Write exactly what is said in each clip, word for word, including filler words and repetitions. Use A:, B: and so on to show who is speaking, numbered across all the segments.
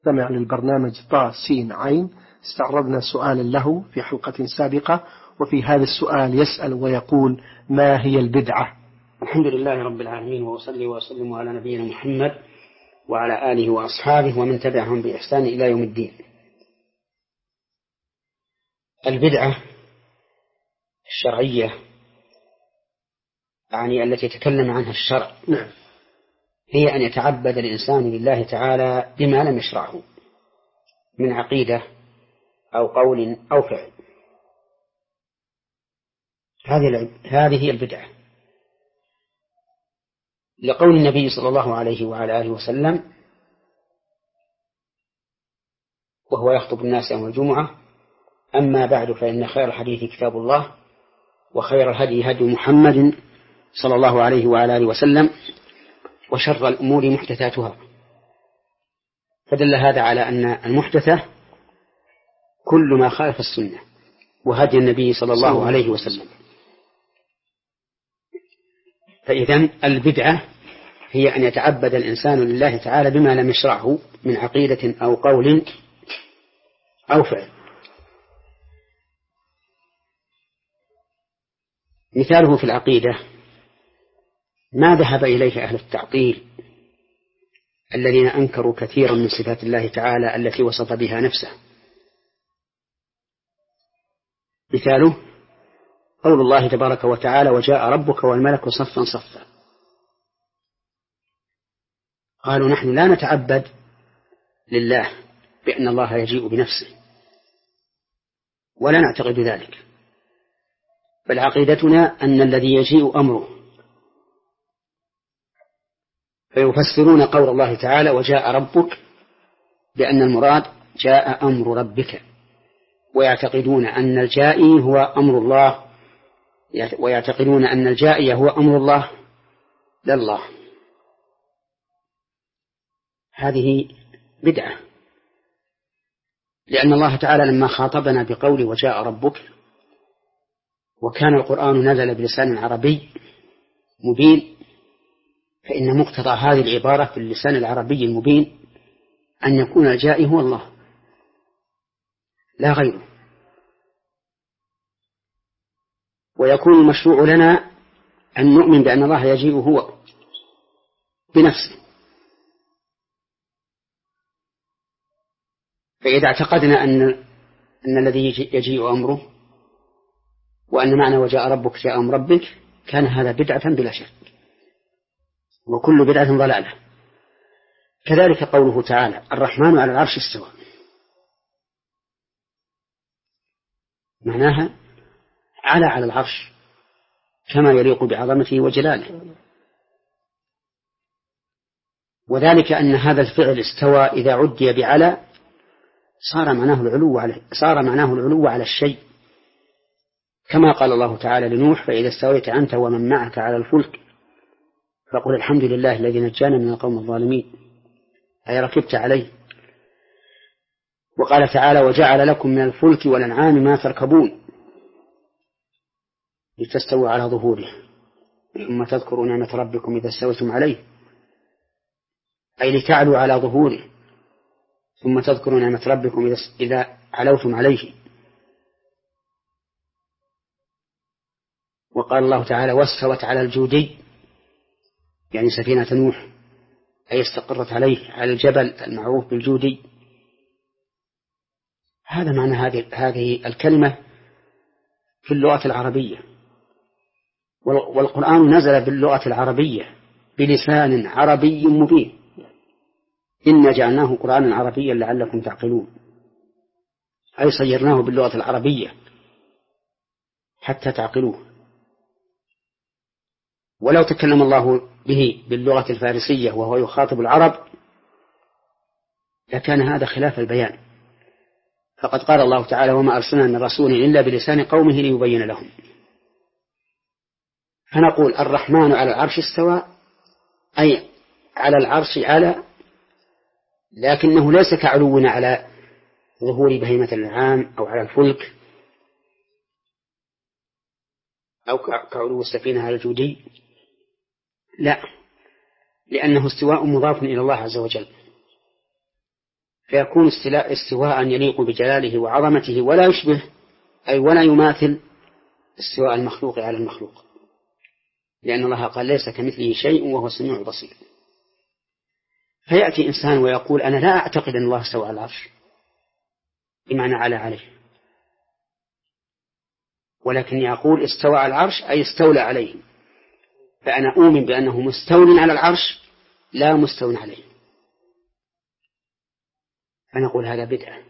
A: استمع للبرنامج طا سين عين. استعرضنا سؤالا له في حلقة سابقة، وفي هذا السؤال يسأل ويقول: ما هي البدعة؟
B: الحمد لله رب العالمين، وأصلي وأسلم على نبينا محمد وعلى آله وأصحابه ومن تبعهم بإحسان إلى يوم الدين. البدعة الشرعية يعني التي تكلم عنها الشرع
A: نعم.
B: هي أن يتعبد الإنسان لله تعالى بما لم يشرعه من عقيدة أو قول أو فعل. هذه هذه هي البدعة، لقول النبي صلى الله عليه وعلى آله وسلم وهو يخطب الناس يوم الجمعة: أما بعد فإن خير الحديث كتاب الله، وخير الهدي هدي محمد صلى الله عليه وعلى آله وسلم، وشر الأمور محدثاتها. فدل هذا على أن المحدثة كل ما خالف السنة وهدي النبي صلى الله عليه وسلم. فإذن البدعة هي أن يتعبد الإنسان لله تعالى بما لم يشرعه من عقيدة أو قول أو فعل. مثاله في العقيدة ما ذهب إليه أهل التعطيل الذين أنكروا كثيرا من صفات الله تعالى التي وصف بها نفسه. مثاله قول الله تبارك وتعالى: وجاء ربك والملك صفا صفا. قالوا: نحن لا نتعبد لله بأن الله يجيء بنفسه، ولا نعتقد ذلك، بل عقيدتنا أن الذي يجيء أمره. فيفسرون قول الله تعالى: وجاء ربك بأن المراد جاء أمر ربك، ويعتقدون أن الجائي هو أمر الله، ويعتقدون أن الجائي هو أمر الله لا الله. هذه بدعة، لأن الله تعالى لما خاطبنا بقوله وجاء ربك، وكان القرآن نزل بلسان عربي مبين، فإن مقتضى هذه العبارة في اللسان العربي المبين أن يكون الجائي هو الله لا غيره، ويكون المشروع لنا أن نؤمن بأن الله يجيء هو بنفسه. فإذا اعتقدنا أن أن الذي يجيء أمره، وأن معنى وجاء ربك جاء أمر ربك، كان هذا بدعة بلا شك، وكل بدعة ضلالة. كذلك قوله تعالى: الرحمن على العرش استوى، معناها على على العرش كما يليق بعظمته وجلاله. وذلك أن هذا الفعل استوى إذا عدي بعلى صار معناه العلو على صار معناه العلو على الشيء، كما قال الله تعالى لنوح: فإذا استويت أنت ومن معك على الفلك فقل الحمد لله الذي نجانا من القوم الظالمين، أي ركبت عليه. وقال تعالى: وجعل لكم من الفلك والأنعام ما تركبون لتستووا على ظهوره ثم تذكروا نعمة ربكم إذا استويتم عليه، أي لتعلوا على ظهوره ثم تذكروا نعمة ربكم إذا علوتم عليه. وقال الله تعالى: واستوت على الجودي، يعني سفينة نوح، أي استقرت عليه على الجبل المعروف بالجودي. هذا معنى هذه هذه الكلمة في اللغة العربية، والقرآن نزل باللغة العربية بلسان عربي مبين. إنا جعلناه قرآنا عربيا لعلكم تعقلون، أي صيرناه باللغة العربية حتى تعقلوه. ولو تكلم الله به باللغة الفارسية وهو يخاطب العرب لكان هذا خلاف البيان، فقد قال الله تعالى: وما أرسلنا من رسول إلا بلسان قومه ليبين لهم. فنقول: الرحمن على العرش استوى، أي على العرش على، لكنه ليس كعلونا على ظهور بهيمة الأنعام أو على الفلك أو كعلو السفينة على الجودي، لا، لأنه استواء مضاف إلى الله عز وجل، فيكون استواء يليق بجلاله وعظمته ولا يشبه أي ولا يماثل استواء المخلوق على المخلوق، لأن الله قال ليس كمثله شيء وهو السميع البصير. فيأتي إنسان ويقول أنا لا أعتقد أن الله استوى على العرش بمعنى على عليه، ولكني أقول استوى على العرش أي استولى عليه، فأنا أؤمن بأنه مستول على العرش لا مستول عليه، فنقول هذا بدعة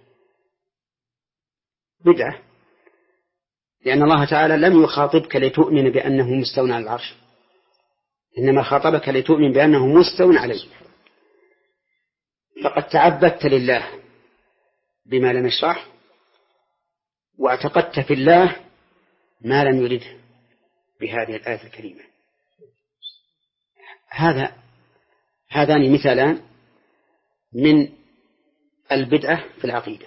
B: بدعة لأن الله تعالى لم يخاطبك لتؤمن بأنه مستول على العرش، إنما خاطبك لتؤمن بأنه مستول عليه. فقد تعبدت لله بما لم يشرح، واعتقدت في الله ما لم يرده بهذه الآية الكريمة. هذا هذان مثالان من البدعة في العقيدة،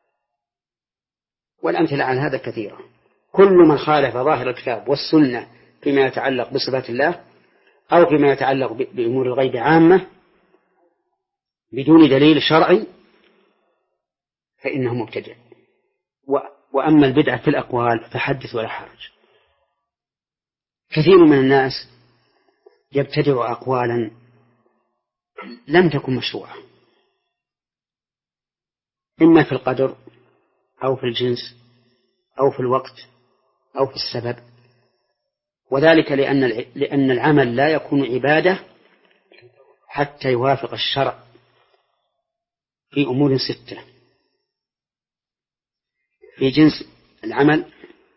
B: والأمثلة عن هذا كثيرة. كل من خالف ظاهر الكتاب والسنة فيما يتعلق بصفات الله أو فيما يتعلق بأمور الغيب عامة بدون دليل شرعي فإنه مبتدع. وأما البدعة في الأقوال فحدث ولا حرج. كثير من الناس يبتدع أقوالا لم تكن مشروعة، إما في القدر أو في الجنس أو في الوقت أو في السبب، وذلك لأن لأن العمل لا يكون عبادة حتى يوافق الشرع في أمور ستة: في جنس العمل،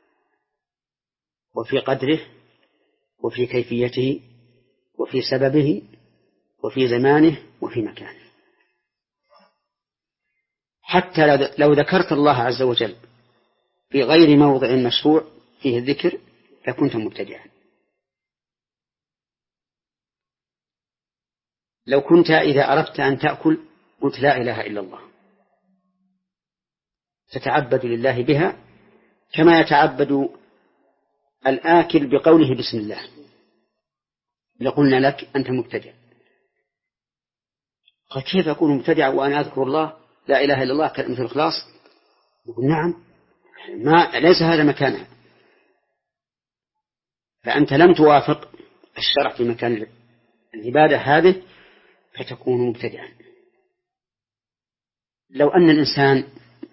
B: وفي قدره، وفي كيفيته، وفي سببه، وفي زمانه، وفي مكانه. حتى لو ذكرت الله عز وجل في غير موضع مشروع فيه الذكر لكنت مبتدعا. لو كنت إذا أردت أن تأكل قلت لا إله إلا الله تتعبد لله بها كما يتعبد الآكل بقوله بسم الله، لقلنا لك أنت مبتدع. قال كيف أكون مبتدع وأنا أذكر الله لا إله إلا الله كلمة الإخلاص؟ يقول نعم، ما ليس هذا مكانها، فأنت لم توافق الشرع في مكان العبادة هذه فتكون مبتدعا. لو أن الإنسان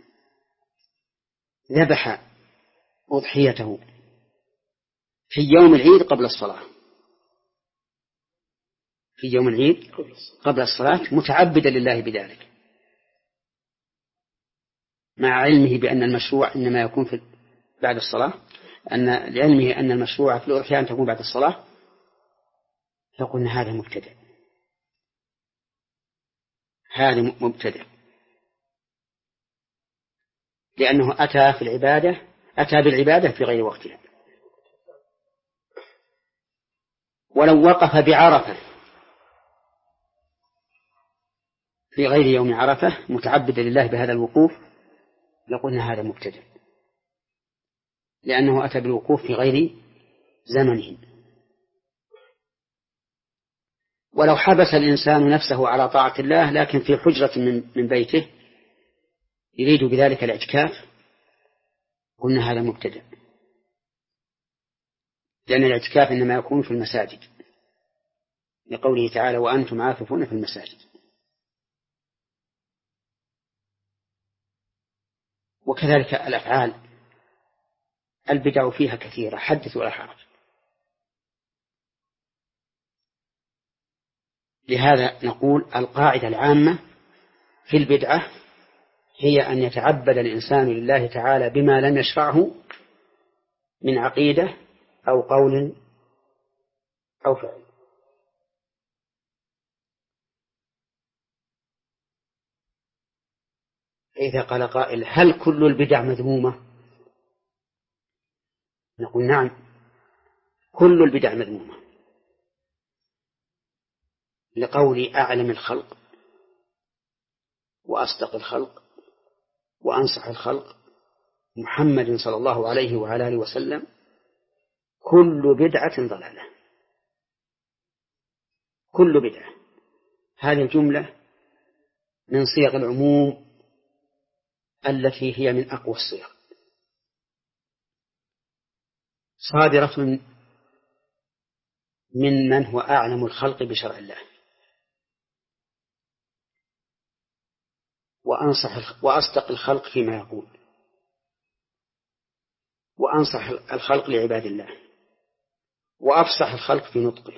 B: ذبح أضحيته في يوم العيد قبل الصلاة في يوم العيد قبل الصلاة متعبدا لله بذلك، مع علمه بأن المشروع إنما يكون في بعد الصلاة، أن لعلمه أن المشروع في الأضحية أن تكون بعد الصلاة، فقلنا هذا مبتدع هذا مبتدع لأنه أتى في العبادة أتى بالعبادة في غير وقتها. ولو وقف بعرفة في غير يوم عرفة متعبدا لله بهذا الوقوف لقلنا هذا مبتدع لأنه أتى بالوقوف في غير زمنه. ولو حبس الإنسان نفسه على طاعة الله لكن في حجرة من بيته يريد بذلك الاعتكاف قلنا هذا مبتدع، لأن الاعتكاف إنما يكون في المساجد لقوله تعالى وأنتم عاكفون في المساجد. وكذلك الأفعال البدع فيها كثيرة حدث ولا حرج. لهذا نقول القاعدة العامة في البدعة هي أن يتعبد الإنسان لله تعالى بما لم يشرعه من عقيدة أو قول أو فعل. إذا قال قائل هل كل البدع مذمومة؟ نقول نعم، كل البدع مذمومة، لقول أعلم الخلق وأصدق الخلق وأنصح الخلق محمد صلى الله عليه وعلى آله وسلم كل بدعة ضلالة. كل بدعة، هذه الجملة من صيغ العموم التي هي من أقوى الصيغ، صادرة من من هو أعلم الخلق بشرع الله وأنصح وأصدق الخلق فيما يقول وأنصح الخلق لعباد الله وأفصح الخلق في نطقه.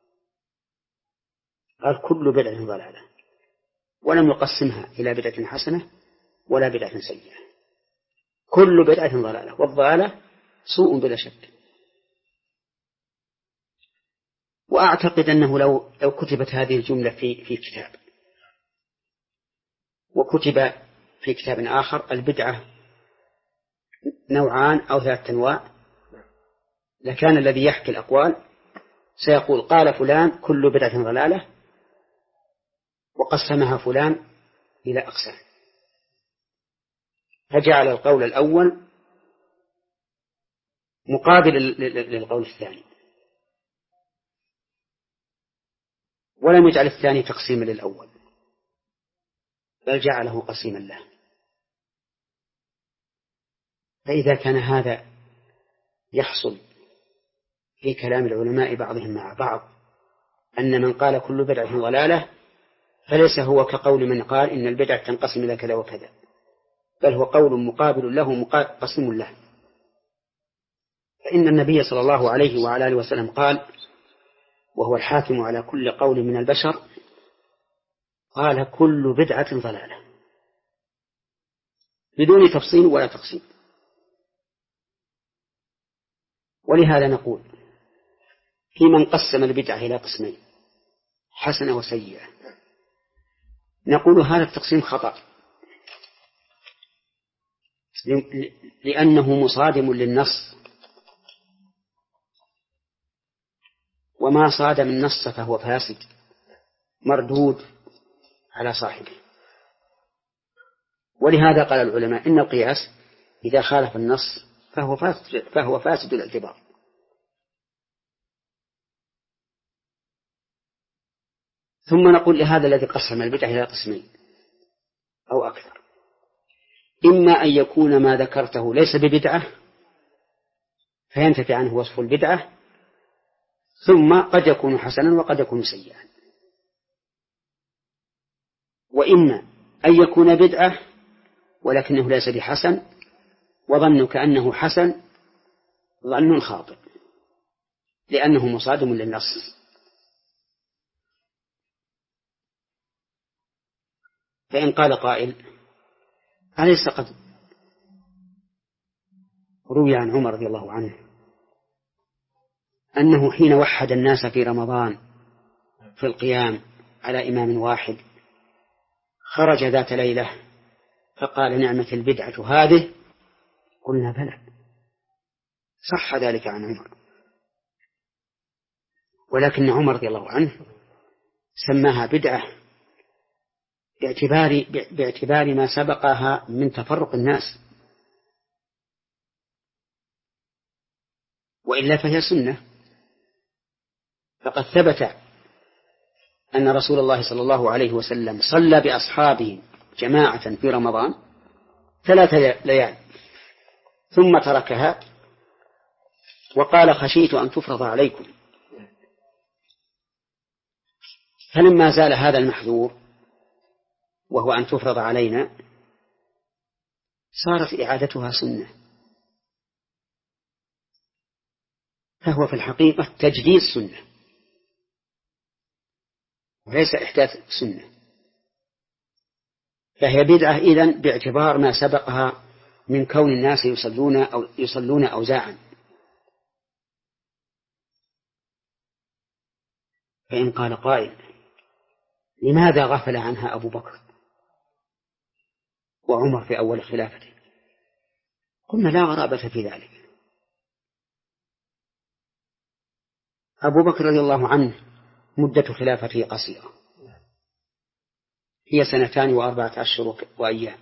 B: قال كل بدعة ضلالة، ولم يقسمها إلى بدعة حسنة ولا بدعة سيئة، كل بدعة ضلالة، والضلالة سوء بلا شك. وأعتقد أنه لو لو كتبت هذه الجملة في في كتاب وكتب في كتاب آخر البدعة نوعان أو ثلاثة أنواع، لكان الذي يحكي الأقوال سيقول قال فلان كل بدعة ضلالة، وقسمها فلان إلى أقسام، فجعل القول الأول مقابل للقول الثاني، ولم يجعل الثاني تقسيما للأول، بل جعله قسيما له. فإذا كان هذا يحصل في كلام العلماء بعضهم مع بعض أن من قال كل بدعة ضلالة، فليس هو كقول من قال إن البدعة تنقسم إلى كذا وكذا، بل هو قول مقابل له قسم له. فإن النبي صلى الله عليه وعلى آله وسلم قال وهو الحاكم على كل قول من البشر، قال كل بدعة ضلالة بدون تفصيل ولا تقسيم. ولهذا نقول في من قسم البدعة إلى قسمين حسنة وسيئة، نقول هذا التقسيم خطأ، لأنه مصادم للنص، وما صادم النص فهو فاسد مردود على صاحبه. ولهذا قال العلماء إن القياس إذا خالف النص فهو فاسد, فهو فاسد الاعتبار. ثم نقول لهذا الذي قسم البدعة إلى قسمين أو أكثر، إما أن يكون ما ذكرته ليس ببدعة فينتفي عنه وصف البدعة، ثم قد يكون حسنا وقد يكون سيئا، وإما أن يكون بدعة ولكنه ليس بحسن، وظنك أنه حسن ظن خاطئ لأنه مصادم للنص. فإن قال قائل أليس قد روي عن عمر رضي الله عنه أنه حين وحد الناس في رمضان في القيام على إمام واحد خرج ذات ليلة فقال نعمة البدعة هذه؟ قلنا بلى، صح ذلك عن عمر، ولكن عمر رضي الله عنه سماها بدعة باعتبار, باعتبار ما سبقها من تفرق الناس، وإلا فهي سنة. فقد ثبت أن رسول الله صلى الله عليه وسلم صلى بأصحابه جماعة في رمضان ثلاث ليال ثم تركها وقال خشيت أن تفرض عليكم، فلما زال هذا المحذور وهو أن تفرض علينا صارت إعادتها سنة، فهو في الحقيقة تجديد سنة وليس إحداث سنة، فهي بدعة إذن باعتبار ما سبقها من كون الناس يصلون أو يصلون أوزاعا. فإن قال قائل لماذا غفل عنها أبو بكر وعمر في أول خلافته؟ قلنا لا غرابة في ذلك. أبو بكر رضي الله عنه مدة خلافته قصيرة، هي سنتان وأربعة أشهر وأيام،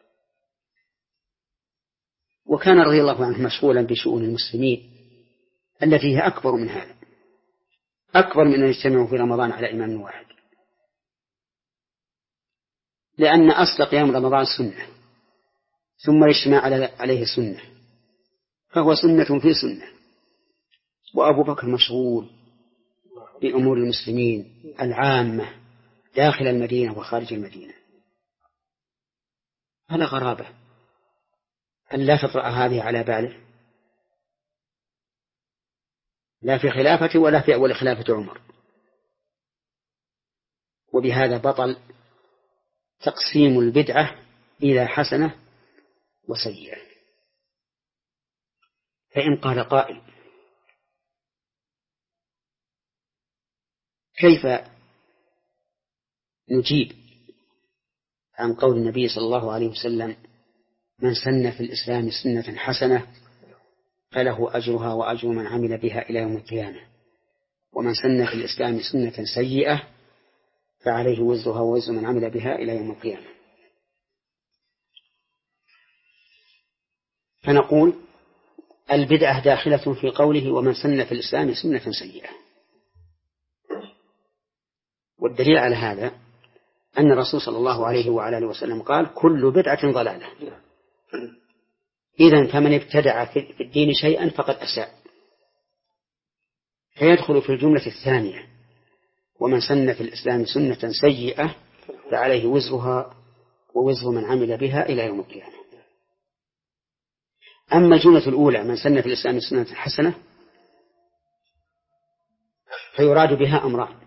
B: وكان رضي الله عنه مشغولا بشؤون المسلمين التي هي أكبر من هذا، أكبر من أن يجتمعوا في رمضان على إمام واحد. لأن أصل قيام رمضان سنة، ثم الاجتماع عليه سنة، فهو سنة في سنة. وأبو بكر مشغول بأمور المسلمين العامة داخل المدينة وخارج المدينة، فلا غرابة أن لا تطرأ هذه على باله، لا في خلافته ولا في أول خلافة عمر. وبهذا بطل تقسيم البدعة إلى حسنة وسيئة. فإن قال قائل: كيف نجيب عن قول النبي صلى الله عليه وسلم: من سن في الإسلام سنة حسنة فله أجرها وأجر من عمل بها إلى يوم القيامة، ومن سن في الإسلام سنة سيئة فعليه وزرها ووزر من عمل بها إلى يوم القيامة؟ فنقول: البدعة داخلة في قوله ومن سن في الإسلام سنة سيئة. والدليل على هذا أن الرسول صلى الله عليه وعلى آله وسلم قال: كل بدعة ضلالة. إذن فمن ابتدع في الدين شيئا فقد أساء، فيدخل في الجملة الثانية: ومن سن في الإسلام سنة سيئة فعليه وزرها ووزر من عمل بها إلى يوم القيامة. أما الجملة الأولى: من سن في الإسلام سنة حسنة، فيراد بها أمران: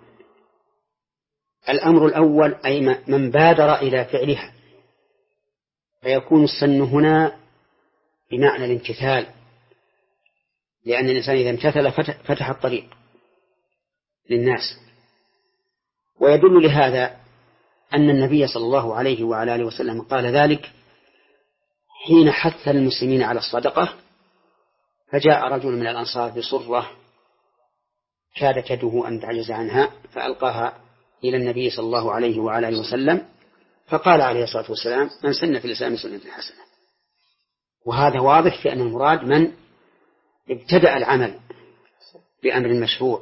B: الأمر الأول أي من بادر إلى فعلها، فيكون السن هنا بمعنى الامتثال، لأن الإنسان إذا امتثل فتح الطريق للناس. ويدل لهذا أن النبي صلى الله عليه وعلى آله وسلم قال ذلك حين حث المسلمين على الصدقة، فجاء رجل من الأنصار بصرة كادت يده أن تعجز عنها، فألقاها إلى النبي صلى الله عليه وعلى آله وسلم، فقال عليه الصلاة والسلام: من سن في الإسلام سنة حسنة. وهذا واضح في أن المراد من ابتدأ العمل بأمر مشروع،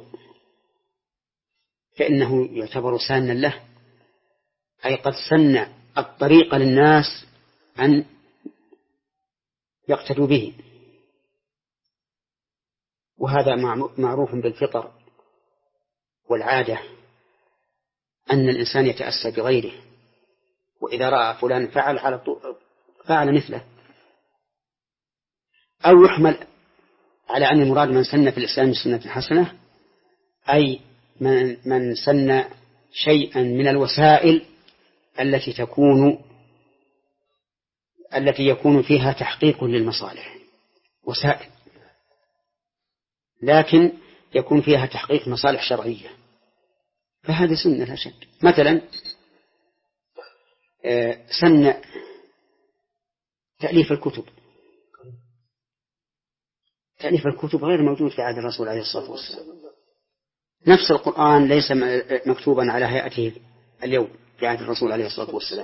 B: فإنه يعتبر سانا له، أي قد سن الطريق للناس أن يقتدوا به. وهذا معروف بالفطر والعادة أن الإنسان يتأسى بغيره، وإذا رأى فلان فعل على فعل مثله. أو يحمل على أن المراد من سن في الإسلام سنة حسنة أي من, من سن شيئا من الوسائل التي تكون التي يكون فيها تحقيق للمصالح، وسائل لكن يكون فيها تحقيق مصالح شرعية، فهذه سنة لا شك. مثلا سن تأليف الكتب، تأليف الكتب غير موجود في عهد الرسول عليه الصلاة والسلام. نفس القرآن ليس مكتوبا على هيئته اليوم في عهد الرسول عليه الصلاة والسلام،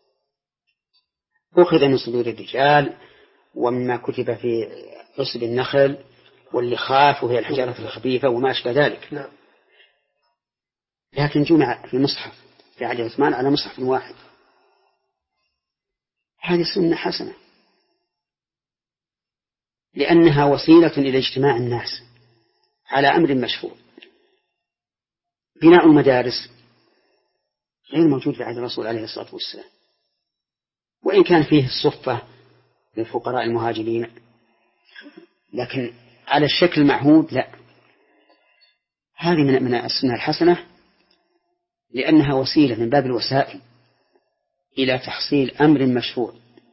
B: أخذ من صدور الرجال ومما كتب في عصب النخل واللخاف وهي الحجارة الخفيفة وما أشبه ذلك، لكن جمع في مصحف في عهد عثمان على مصحف واحد. هذه سنة حسنة لأنها وسيلة إلى اجتماع الناس على أمر مشروع. بناء المدارس غير موجود في عهد الرسول عليه الصلاة والسلام، وإن كان فيه الصفة للفقراء المهاجرين، لكن على الشكل المعهود لا. هذه من من السنة الحسنة لأنها وسيلة من باب الوسائل إلى تحصيل أمر مشروع.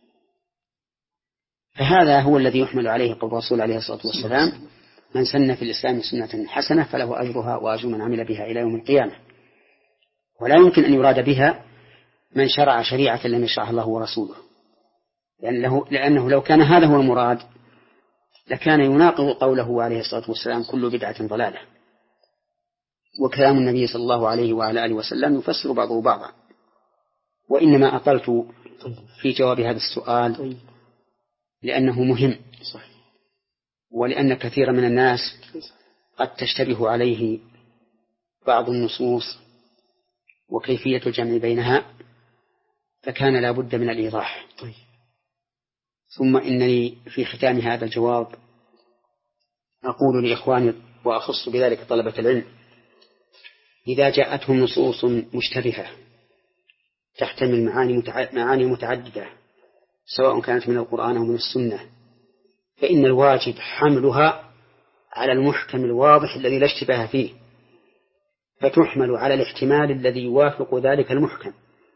B: فهذا هو الذي يحمل عليه قول الرسول عليه الصلاة والسلام: من سن في الإسلام سنة حسنة فله أجرها وأجر من عمل بها إلى يوم القيامة. ولا يمكن أن يراد بها من شرع شريعة لم يشرعها الله ورسوله، لأنه, لأنه لو كان هذا هو المراد لكان يناقض قوله عليه الصلاة والسلام: كل بدعة ضلالة. وكلام النبي صلى الله عليه وعلى آله وسلم يفسر بعضه بعضا. وإنما أطلت في جواب هذا السؤال لأنه مهم، ولأن كثير من الناس قد تشتبه عليه بعض النصوص وكيفية الجمع بينها، فكان لا بد من الإيضاح.
A: طيب.
B: ثم إنني في ختام هذا الجواب أقول لإخواني وأخص بذلك طلبة العلم: إذا جاءتهم نصوص مشتبهة تحتمل معاني, متع... معاني متعددة سواء كانت من القرآن أو من السنة، فإن الواجب حملها على المحكم الواضح الذي لا اشتباه فيه، فتحمل على الاحتمال الذي يوافق ذلك المحكم،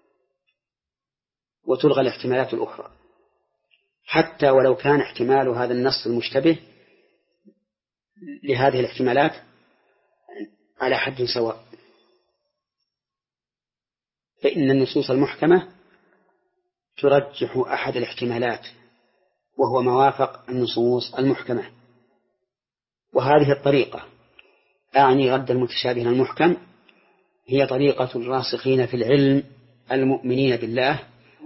B: وتلغى الاحتمالات الأخرى، حتى ولو كان احتمال هذا النص المشتبه لهذه الاحتمالات على حد سواء. فإن النصوص المحكمة ترجح أحد الاحتمالات وهو ما وافق النصوص المحكمة، وهذه الطريقة أعني رد المتشابه المحكم هي طريقة الراسخين في العلم المؤمنين بالله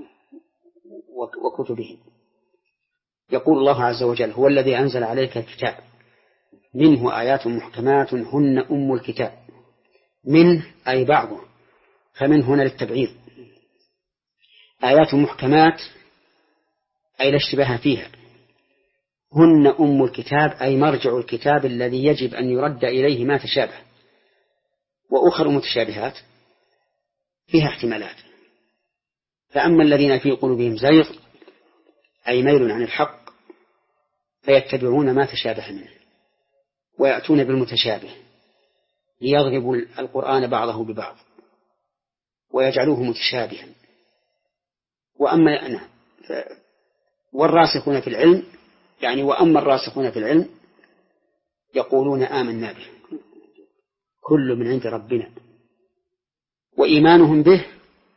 B: وكتبه. يقول الله عز وجل: هو الذي أنزل عليك الكتاب منه آيات محكمات هن أم الكتاب. منه أي بعضه، فمن هنا للتبعيض. آيات محكمات أي لا اشتباه فيها، هن أم الكتاب أي مرجع الكتاب الذي يجب أن يرد إليه ما تشابه. وأخر متشابهات فيها احتمالات، فأما الذين في قلوبهم زيغ أي ميل عن الحق فيتبعون ما تشابه منه ويأتون بالمتشابه ليضربوا القرآن بعضه ببعض ويجعلوه متشابها. وأما أنا والراسخون في العلم يعني وأما الراسخون في العلم يقولون آمنا به كل من عند ربنا، وإيمانهم به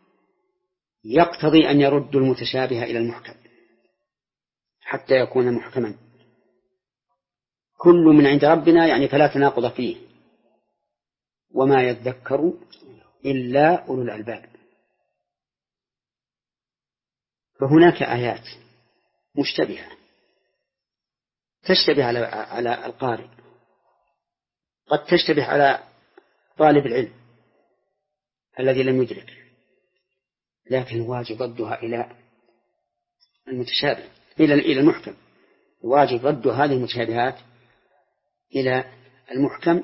B: يقتضي أن يردوا المتشابه إلى المحكم حتى يكون محكما. كل من عند ربنا يعني فلا تناقض فيه، وما يذكر إلا أولو الألباب. فهناك آيات مشتبهة تشتبه على على القارئ، قد تشتبه على طالب العلم الذي لم يدرك، لكن واجب ردها إلى المتشابه إلى إلى المحكم. واجب رد هذه المتشابهات إلى المحكم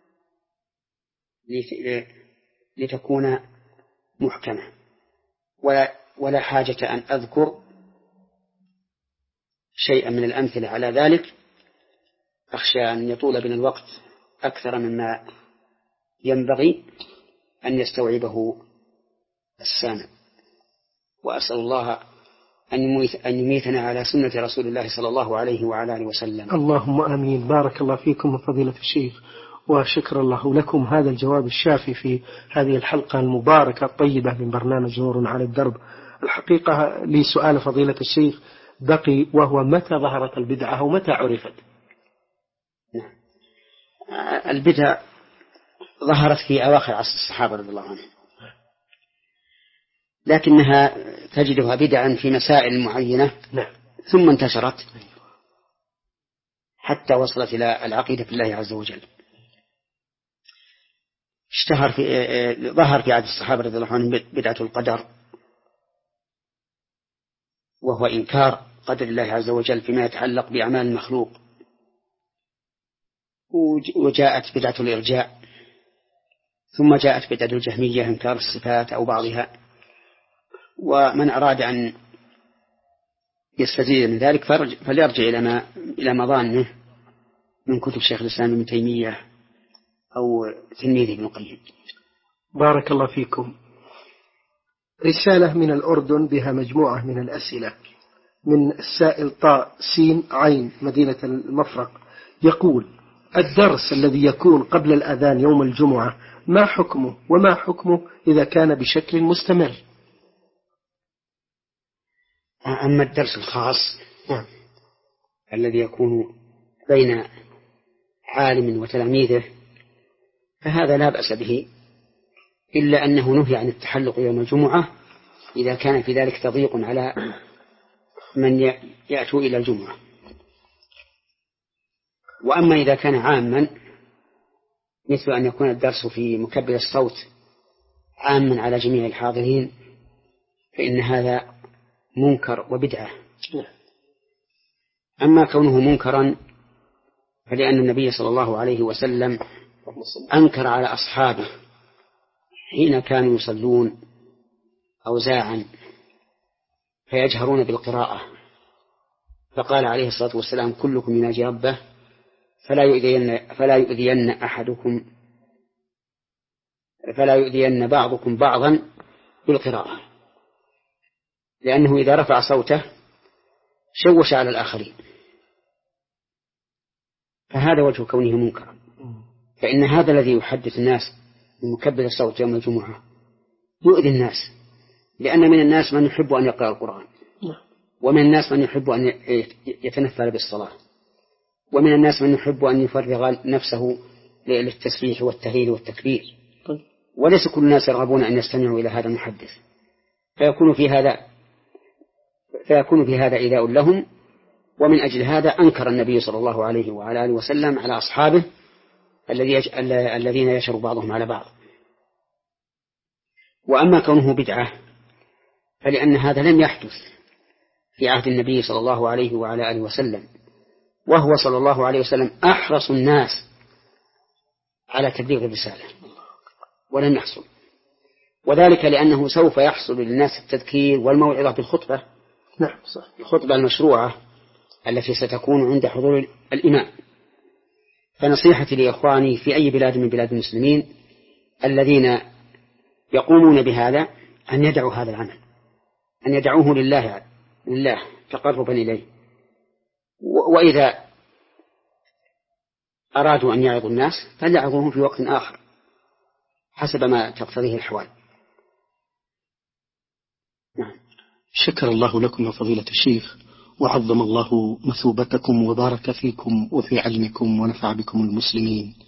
B: لتكون محكمة. ولا, ولا حاجة أن أذكر شيئا من الأمثلة على ذلك، أخشى أن يطول بنا الوقت أكثر مما ينبغي أن يستوعبه السامع. وأسأل الله أن يميتنا على سنة رسول الله صلى الله عليه وعلى آله وسلم.
A: اللهم آمين. بارك الله فيكم فضيلة الشيخ، وشكر الله لكم هذا الجواب الشافي في هذه الحلقة المباركة الطيبة من برنامج نور على الدرب. الحقيقة لي سؤال فضيلة الشيخ بقي، وهو متى ظهرت البدعة ومتى عرفت؟
B: البدعة ظهرت في أواخر عصر الصحابة رضي الله عنهم، لكنها تجدها بدعا في مسائل معينة ثم انتشرت حتى وصلت إلى العقيدة بالله عز وجل. اشتهر في ظهر في عهد الصحابة رضي الله عنهم بدعة القدر، وهو إنكار قدر الله عز وجل فيما يتعلق بأعمال المخلوق. وجاءت بدعة الإرجاء، ثم جاءت بدعة الجهمية إنكار الصفات أو بعضها. ومن أراد أن يستزيد من ذلك فليرجع إلى ما إلى مظانه من كتب شيخ الإسلام ابن تيمية أو تلميذه ابن القيم.
A: بارك الله فيكم. رسالة من الأردن بها مجموعة من الأسئلة من السائل طاء سين عين مدينة المفرق، يقول: الدرس الذي يكون قبل الأذان يوم الجمعة ما حكمه، وما حكمه إذا كان بشكل مستمر؟
B: أما الدرس الخاص نعم. الذي يكون بين عالم وتلاميذه فهذا لا بأس به، إلا أنه نهي عن التحلق يوم الجمعة إذا كان في ذلك تضييق على من يأتوا إلى الجمعة. وأما إذا كان عاما مثل أن يكون الدرس في مكبر الصوت عاما على جميع الحاضرين فإن هذا منكر وبدعة. أما كونه منكرا فلأن النبي صلى الله عليه وسلم أنكر على أصحابه حين كانوا يصلون أوزاعا فيجهرون بالقراءة، فقال عليه الصلاة والسلام: كلكم يناجي ربه فلا يؤذين, فلا يؤذين أحدكم فلا يؤذين بعضكم بعضا بالقراءة، لأنه إذا رفع صوته شوش على الآخرين، فهذا وجه كونه منكرا. فإن هذا الذي يحدث الناس بمكبر الصوت يوم الجمعة يؤذي الناس، لأن من الناس من يحب أن يقرأ القرآن، ومن الناس من يحب أن يتنفل بالصلاة، ومن الناس من يحب أن يفرغ نفسه للتسبيح والتهليل والتكبير، وليس كل الناس يرغبون أن يستمعوا إلى هذا المحدث، فيكون في هذا فيكون في هذا إيذاء لهم. ومن أجل هذا أنكر النبي صلى الله عليه وعلى آله وسلم على أصحابه الذين يشر بعضهم على بعض. وأما كونه بدعة فلأن هذا لم يحدث في عهد النبي صلى الله عليه وعلى آله وسلم، وهو صلى الله عليه وسلم أحرص الناس على تبليغ الرسالة ولم يحصل، وذلك لأنه سوف يحصل للناس التذكير والموعظة بالخطبة،
A: نعم صح،
B: الخطبة المشروعة التي ستكون عند حضور الإمام. فنصيحتي لإخواني في أي بلاد من بلاد المسلمين الذين يقومون بهذا أن يدعوا هذا العمل، أن يدعوه لله لله تقربا إليه، وإذا أرادوا أن يعظوا الناس فليعظوهم في وقت آخر حسب ما تقتضيه الحوال. نعم.
A: شكر الله لكم يا فضيلة الشيخ، وعظم الله مثوبتكم وبارك فيكم وفي علمكم ونفع بكم المسلمين.